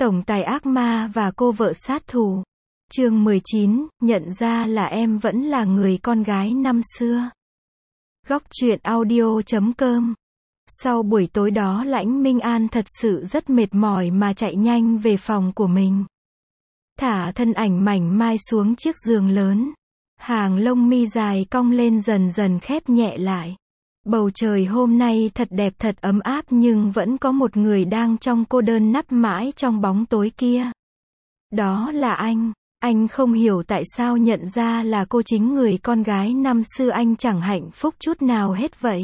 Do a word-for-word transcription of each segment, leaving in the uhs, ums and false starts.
Tổng tài ác ma và cô vợ sát thủ. Chương mười chín, nhận ra là em vẫn là người con gái năm xưa. Góc truyện audio chấm com. Sau buổi tối đó Lãnh Minh An thật sự rất mệt mỏi mà chạy nhanh về phòng của mình. Thả thân ảnh mảnh mai xuống chiếc giường lớn. Hàng lông mi dài cong lên dần dần khép nhẹ lại. Bầu trời hôm nay thật đẹp thật ấm áp nhưng vẫn có một người đang trong cô đơn nấp mãi trong bóng tối kia. Đó là anh. Anh không hiểu tại sao nhận ra là cô chính người con gái năm xưa anh chẳng hạnh phúc chút nào hết vậy.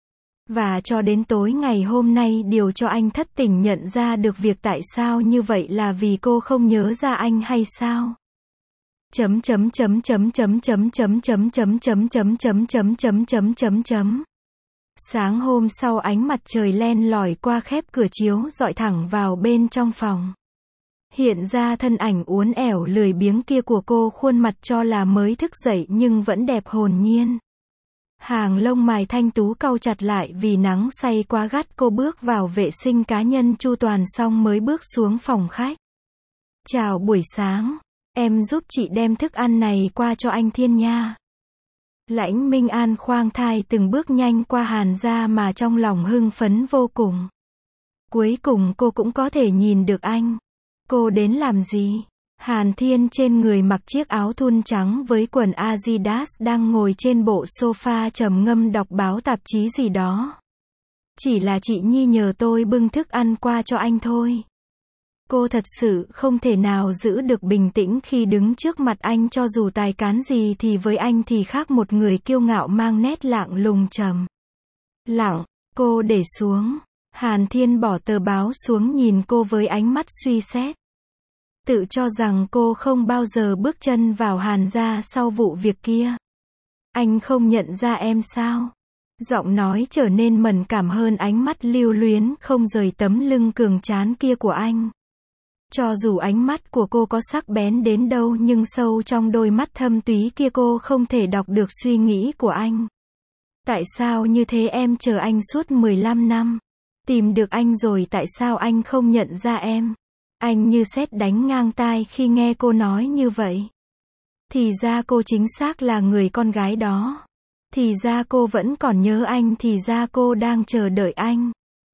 Và cho đến tối ngày hôm nay điều cho anh thất tình nhận ra được việc tại sao như vậy là vì cô không nhớ ra anh hay sao? Chấm chấm chấm chấm chấm chấm chấm chấm chấm chấm chấm chấm chấm chấm chấm chấm chấm. Sáng hôm sau ánh mặt trời len lỏi qua khép cửa chiếu dọi thẳng vào bên trong phòng. Hiện ra thân ảnh uốn ẻo lười biếng kia của cô, khuôn mặt cho là mới thức dậy nhưng vẫn đẹp hồn nhiên. Hàng lông mày thanh tú cau chặt lại vì nắng say quá gắt, cô bước vào vệ sinh cá nhân chu toàn xong mới bước xuống phòng khách. Chào buổi sáng, em giúp chị đem thức ăn này qua cho anh Thiên nha. Lãnh Minh An khoang thai từng bước nhanh qua Hàn gia mà trong lòng hưng phấn vô cùng. Cuối cùng cô cũng có thể nhìn được anh. Cô đến làm gì? Hàn Thiên trên người mặc chiếc áo thun trắng với quần Adidas đang ngồi trên bộ sofa trầm ngâm đọc báo tạp chí gì đó. Chỉ là chị Nhi nhờ tôi bưng thức ăn qua cho anh thôi. Cô thật sự không thể nào giữ được bình tĩnh khi đứng trước mặt anh, cho dù tài cán gì thì với anh thì khác một người kiêu ngạo mang nét lạng lùng trầm lặng. Cô để xuống. Hàn Thiên bỏ tờ báo xuống nhìn cô với ánh mắt suy xét. Tự cho rằng cô không bao giờ bước chân vào Hàn gia sau vụ việc kia. Anh không nhận ra em sao? Giọng nói trở nên mẫn cảm hơn, ánh mắt lưu luyến không rời tấm lưng cường tráng kia của anh. Cho dù ánh mắt của cô có sắc bén đến đâu nhưng sâu trong đôi mắt thâm túy kia cô không thể đọc được suy nghĩ của anh. Tại sao như thế? Em chờ anh suốt mười lăm năm. Tìm được anh rồi tại sao anh không nhận ra em? Anh như sét đánh ngang tai khi nghe cô nói như vậy. Thì ra cô chính xác là người con gái đó. Thì ra cô vẫn còn nhớ anh, thì ra cô đang chờ đợi anh.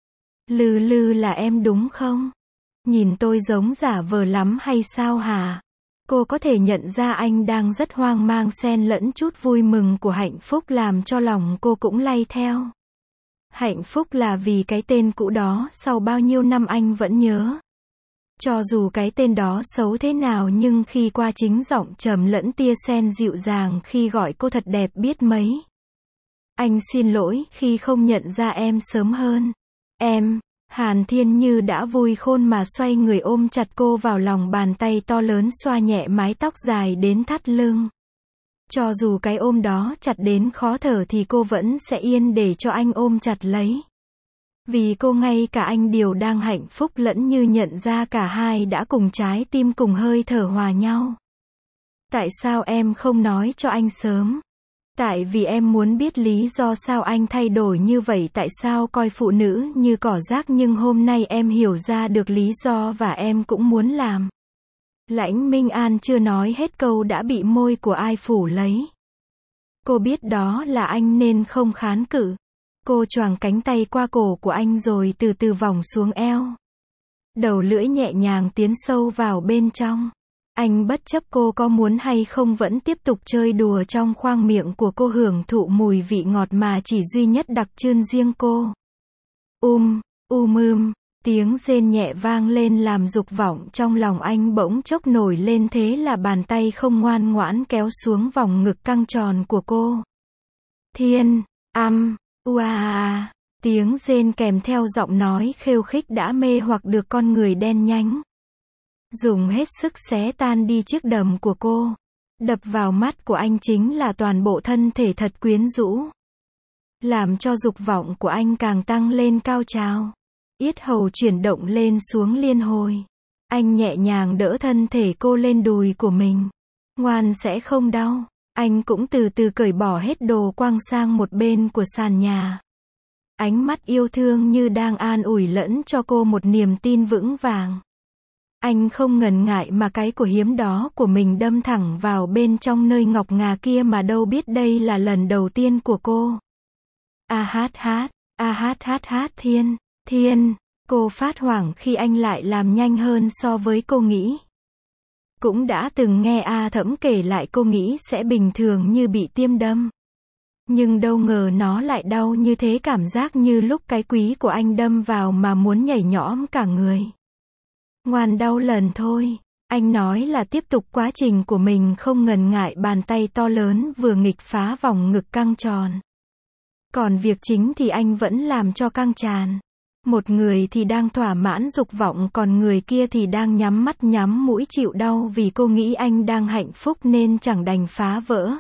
Lừ lừ là em đúng không? Nhìn tôi giống giả vờ lắm hay sao hả? Cô có thể nhận ra anh đang rất hoang mang xen lẫn chút vui mừng của hạnh phúc làm cho lòng cô cũng lay theo. Hạnh phúc là vì cái tên cũ đó sau bao nhiêu năm anh vẫn nhớ. Cho dù cái tên đó xấu thế nào nhưng khi qua chính giọng trầm lẫn tia sen dịu dàng khi gọi cô thật đẹp biết mấy. Anh xin lỗi khi không nhận ra em sớm hơn. Em, Hàn Thiên như đã vui khôn mà xoay người ôm chặt cô vào lòng, bàn tay to lớn xoa nhẹ mái tóc dài đến thắt lưng. Cho dù cái ôm đó chặt đến khó thở thì cô vẫn sẽ yên để cho anh ôm chặt lấy. Vì cô ngay cả anh đều đang hạnh phúc lẫn như nhận ra cả hai đã cùng trái tim cùng hơi thở hòa nhau. Tại sao em không nói cho anh sớm? Tại vì em muốn biết lý do sao anh thay đổi như vậy, tại sao coi phụ nữ như cỏ rác, nhưng hôm nay em hiểu ra được lý do và em cũng muốn làm. Lãnh Minh An chưa nói hết câu đã bị môi của ai phủ lấy. Cô biết đó là anh nên không kháng cự. Cô choàng cánh tay qua cổ của anh rồi từ từ vòng xuống eo. Đầu lưỡi nhẹ nhàng tiến sâu vào bên trong. Anh bất chấp cô có muốn hay không vẫn tiếp tục chơi đùa trong khoang miệng của cô, hưởng thụ mùi vị ngọt mà chỉ duy nhất đặc trưng riêng cô. Um, um um, tiếng rên nhẹ vang lên làm dục vọng trong lòng anh bỗng chốc nổi lên, thế là bàn tay không ngoan ngoãn kéo xuống vòng ngực căng tròn của cô. Thiên, âm, ua, tiếng rên kèm theo giọng nói khêu khích đã mê hoặc được con người đen nhánh. Dùng hết sức xé tan đi chiếc đầm của cô. Đập vào mắt của anh chính là toàn bộ thân thể thật quyến rũ. Làm cho dục vọng của anh càng tăng lên cao trào. Yết hầu chuyển động lên xuống liên hồi. Anh nhẹ nhàng đỡ thân thể cô lên đùi của mình. Ngoan, sẽ không đau. Anh cũng từ từ cởi bỏ hết đồ quăng sang một bên của sàn nhà. Ánh mắt yêu thương như đang an ủi lẫn cho cô một niềm tin vững vàng. Anh không ngần ngại mà cái của hiếm đó của mình đâm thẳng vào bên trong nơi ngọc ngà kia mà đâu biết đây là lần đầu tiên của cô. A hát hát, a hát hát hát Thiên, Thiên, cô phát hoảng khi anh lại làm nhanh hơn so với cô nghĩ. Cũng đã từng nghe A Thẫm kể lại cô nghĩ sẽ bình thường như bị tiêm đâm. Nhưng đâu ngờ nó lại đau như thế, cảm giác như lúc cái quý của anh đâm vào mà muốn nhảy nhõm cả người. Ngoan đau lần thôi, anh nói là tiếp tục quá trình của mình không ngần ngại, bàn tay to lớn vừa nghịch phá vòng ngực căng tròn. Còn việc chính thì anh vẫn làm cho căng tràn. Một người thì đang thỏa mãn dục vọng, còn người kia thì đang nhắm mắt nhắm mũi chịu đau vì cô nghĩ anh đang hạnh phúc nên chẳng đành phá vỡ.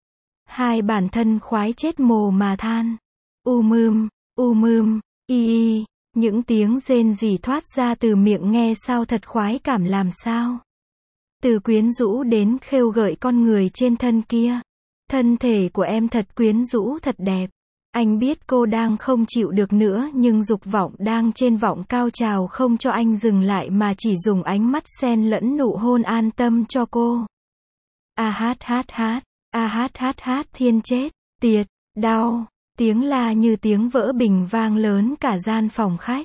Hai bản thân khoái chết mồ mà than. U mưm, u mưm, y y, những tiếng rên rỉ thoát ra từ miệng nghe sao thật khoái cảm làm sao. Từ quyến rũ đến khêu gợi con người trên thân kia. Thân thể của em thật quyến rũ, thật đẹp. Anh biết cô đang không chịu được nữa, nhưng dục vọng đang trên vọng cao trào không cho anh dừng lại mà chỉ dùng ánh mắt xen lẫn nụ hôn an tâm cho cô. A hát hát hát, a hát hát hát Thiên chết, tiệt, đau, tiếng la như tiếng vỡ bình vang lớn cả gian phòng khách.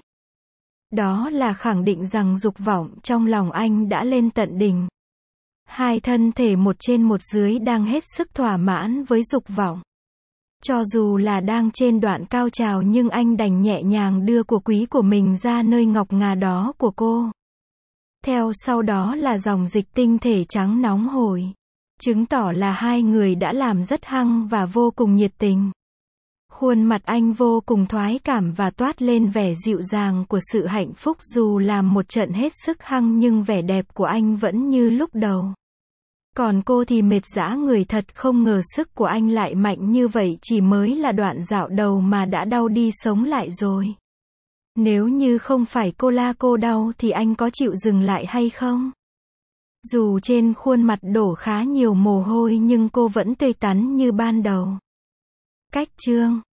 Đó là khẳng định rằng dục vọng trong lòng anh đã lên tận đỉnh. Hai thân thể một trên một dưới đang hết sức thỏa mãn với dục vọng. Cho dù là đang trên đoạn cao trào nhưng anh đành nhẹ nhàng đưa của quý của mình ra nơi ngọc ngà đó của cô. Theo sau đó là dòng dịch tinh thể trắng nóng hổi. Chứng tỏ là hai người đã làm rất hăng và vô cùng nhiệt tình. Khuôn mặt anh vô cùng thoái cảm và toát lên vẻ dịu dàng của sự hạnh phúc, dù làm một trận hết sức hăng nhưng vẻ đẹp của anh vẫn như lúc đầu. Còn cô thì mệt rã người thật, không ngờ sức của anh lại mạnh như vậy, chỉ mới là đoạn dạo đầu mà đã đau đi sống lại rồi. Nếu như không phải cô la cô đau thì anh có chịu dừng lại hay không? Dù trên khuôn mặt đổ khá nhiều mồ hôi nhưng cô vẫn tươi tắn như ban đầu. Cách chương